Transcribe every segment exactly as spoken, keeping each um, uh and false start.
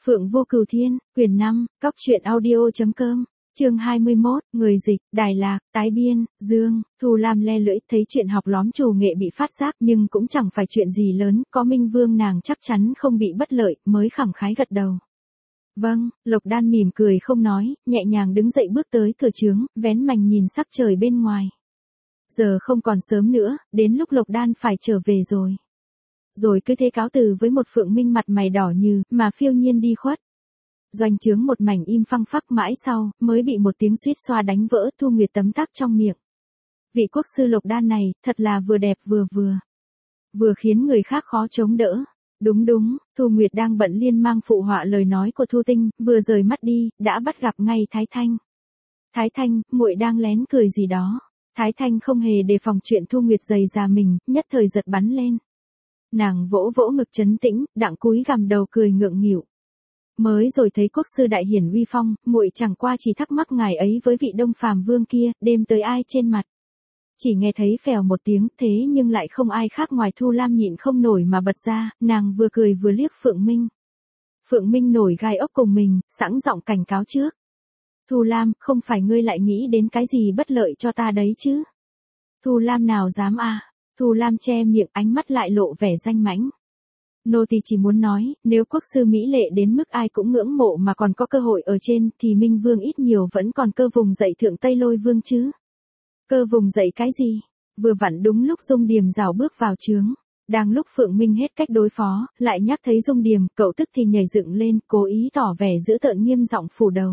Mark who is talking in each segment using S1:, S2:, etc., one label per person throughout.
S1: Phượng Vô Cửu Thiên, quyển năm, cóc truyện audio.com, chương hai mươi mốt, người dịch, Đài Lạc, tái biên, Dương, Thu Lam le lưỡi, thấy chuyện học lóm trù nghệ bị phát giác nhưng cũng chẳng phải chuyện gì lớn, có Minh Vương nàng chắc chắn không bị bất lợi, mới khẳng khái gật đầu. Vâng, Lộc Đan mỉm cười không nói, nhẹ nhàng đứng dậy bước tới cửa trướng, vén mành nhìn sắc trời bên ngoài. Giờ không còn sớm nữa, đến lúc Lộc Đan phải trở về rồi. Rồi cứ thế cáo từ với một Phượng Minh mặt mày đỏ như, mà phiêu nhiên đi khuất. Doanh trướng một mảnh im phăng phắc mãi sau, mới bị một tiếng suýt xoa đánh vỡ. Thu Nguyệt tấm tắc trong miệng. Vị quốc sư Lộc Đan này, thật là vừa đẹp vừa vừa. Vừa khiến người khác khó chống đỡ. Đúng đúng, Thu Nguyệt đang bận liên mang phụ họa lời nói của Thu Tinh, vừa rời mắt đi, đã bắt gặp ngay Thái Thanh. Thái Thanh, muội đang lén cười gì đó. Thái Thanh không hề đề phòng chuyện Thu Nguyệt giày già mình, nhất thời giật bắn lên. Nàng vỗ vỗ ngực trấn tĩnh, đặng cúi gằm đầu cười ngượng nghịu. Mới rồi thấy quốc sư đại hiển uy phong, muội chẳng qua chỉ thắc mắc ngài ấy với vị Đông Phàm vương kia, đêm tới ai trên mặt. Chỉ nghe thấy phèo một tiếng, thế nhưng lại không ai khác ngoài Thu Lam nhịn không nổi mà bật ra, nàng vừa cười vừa liếc Phượng Minh. Phượng Minh nổi gai ốc cùng mình, sẵn giọng cảnh cáo trước. Thu Lam, không phải ngươi lại nghĩ đến cái gì bất lợi cho ta đấy chứ? Thu Lam nào dám à? Thu Lam che miệng, ánh mắt lại lộ vẻ danh mãnh. Nô tỳ chỉ muốn nói, nếu quốc sư mỹ lệ đến mức ai cũng ngưỡng mộ mà còn có cơ hội ở trên, thì Minh Vương ít nhiều vẫn còn cơ vùng dậy thượng Tây Lôi Vương chứ. Cơ vùng dậy cái gì? Vừa vặn đúng lúc Dung Điềm rào bước vào trướng. Đang lúc Phượng Minh hết cách đối phó, lại nhắc thấy Dung Điềm, cậu tức thì nhảy dựng lên, cố ý tỏ vẻ dữ tợn nghiêm giọng phủ đầu.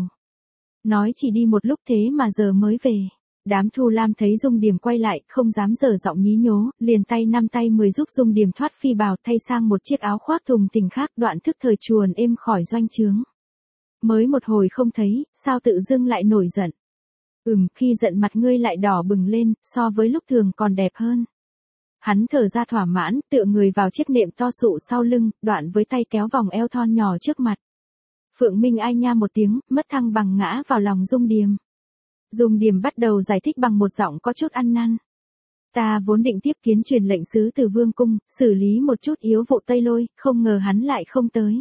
S1: Nói chỉ đi một lúc thế mà giờ mới về. Đám Thu Lam thấy Dung Điềm quay lại, không dám dở giọng nhí nhố, liền tay năm tay mười giúp Dung Điềm thoát phi bào, thay sang một chiếc áo khoác thùng tình khác, đoạn thức thời chuồn êm khỏi doanh trướng. Mới một hồi không thấy, sao tự dưng lại nổi giận? Ừm, khi giận mặt ngươi lại đỏ bừng lên, so với lúc thường còn đẹp hơn. Hắn thở ra thỏa mãn, tựa người vào chiếc nệm to sụ sau lưng, đoạn với tay kéo vòng eo thon nhỏ trước mặt. Phượng Minh ai nha một tiếng, mất thăng bằng ngã vào lòng Dung Điềm. Dung Điềm bắt đầu giải thích bằng một giọng có chút ăn năn. Ta vốn định tiếp kiến truyền lệnh sứ từ Vương cung, xử lý một chút yếu vụ Tây Lôi, không ngờ hắn lại không tới.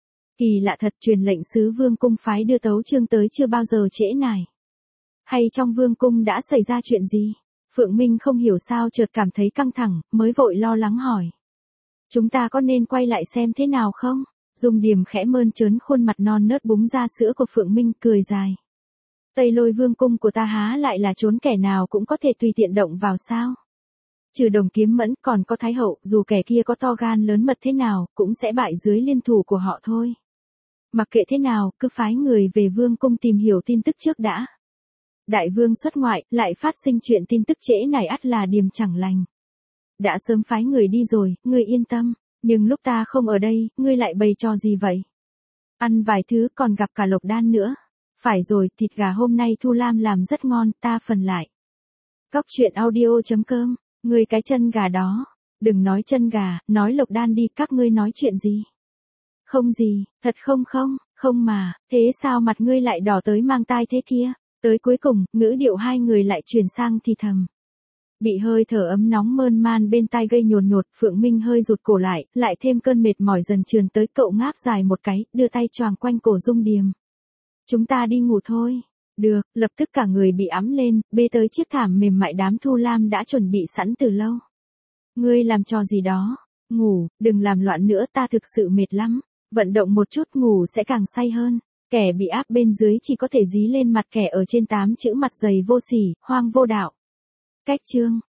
S1: Kỳ lạ thật, truyền lệnh sứ Vương cung phái đưa tấu chương tới chưa bao giờ trễ nải. Hay trong Vương cung đã xảy ra chuyện gì? Phượng Minh không hiểu sao chợt cảm thấy căng thẳng, mới vội lo lắng hỏi. Chúng ta có nên quay lại xem thế nào không? Dung Điềm khẽ mơn trớn khuôn mặt non nớt búng ra sữa của Phượng Minh, cười dài. Tây Lôi Vương cung của ta há lại là trốn kẻ nào cũng có thể tùy tiện động vào sao? Trừ Đồng Kiếm Mẫn còn có Thái hậu, dù kẻ kia có to gan lớn mật thế nào, cũng sẽ bại dưới liên thủ của họ thôi. Mặc kệ thế nào, cứ phái người về Vương cung tìm hiểu tin tức trước đã. Đại vương xuất ngoại, lại phát sinh chuyện tin tức trễ này ắt là điềm chẳng lành. Đã sớm phái người đi rồi, ngươi yên tâm, nhưng lúc ta không ở đây, ngươi lại bày trò gì vậy? Ăn vài thứ còn gặp cả Lộc Đan nữa. Phải rồi, thịt gà hôm nay Thu Lam làm rất ngon, ta phần lại. Cóc truyện audio.com, ngươi cái chân gà đó. Đừng nói chân gà, nói Lộc Đan đi, các ngươi nói chuyện gì? Không gì, thật không không, không mà, thế sao mặt ngươi lại đỏ tới mang tai thế kia? Tới cuối cùng, ngữ điệu hai người lại chuyển sang thì thầm. Bị hơi thở ấm nóng mơn man bên tai gây nhồn nhột, Phượng Minh hơi rụt cổ lại, lại thêm cơn mệt mỏi dần trườn tới, cậu ngáp dài một cái, đưa tay choàng quanh cổ Dung Điềm. Chúng ta đi ngủ thôi. Được, lập tức cả người bị ẵm lên, bê tới chiếc thảm mềm mại đám Thu Lam đã chuẩn bị sẵn từ lâu. Ngươi làm trò gì đó? Ngủ, đừng làm loạn nữa, ta thực sự mệt lắm. Vận động một chút ngủ sẽ càng say hơn. Kẻ bị áp bên dưới chỉ có thể dí lên mặt kẻ ở trên, tám chữ mặt dày vô sỉ, hoang vô đạo. Cách chương.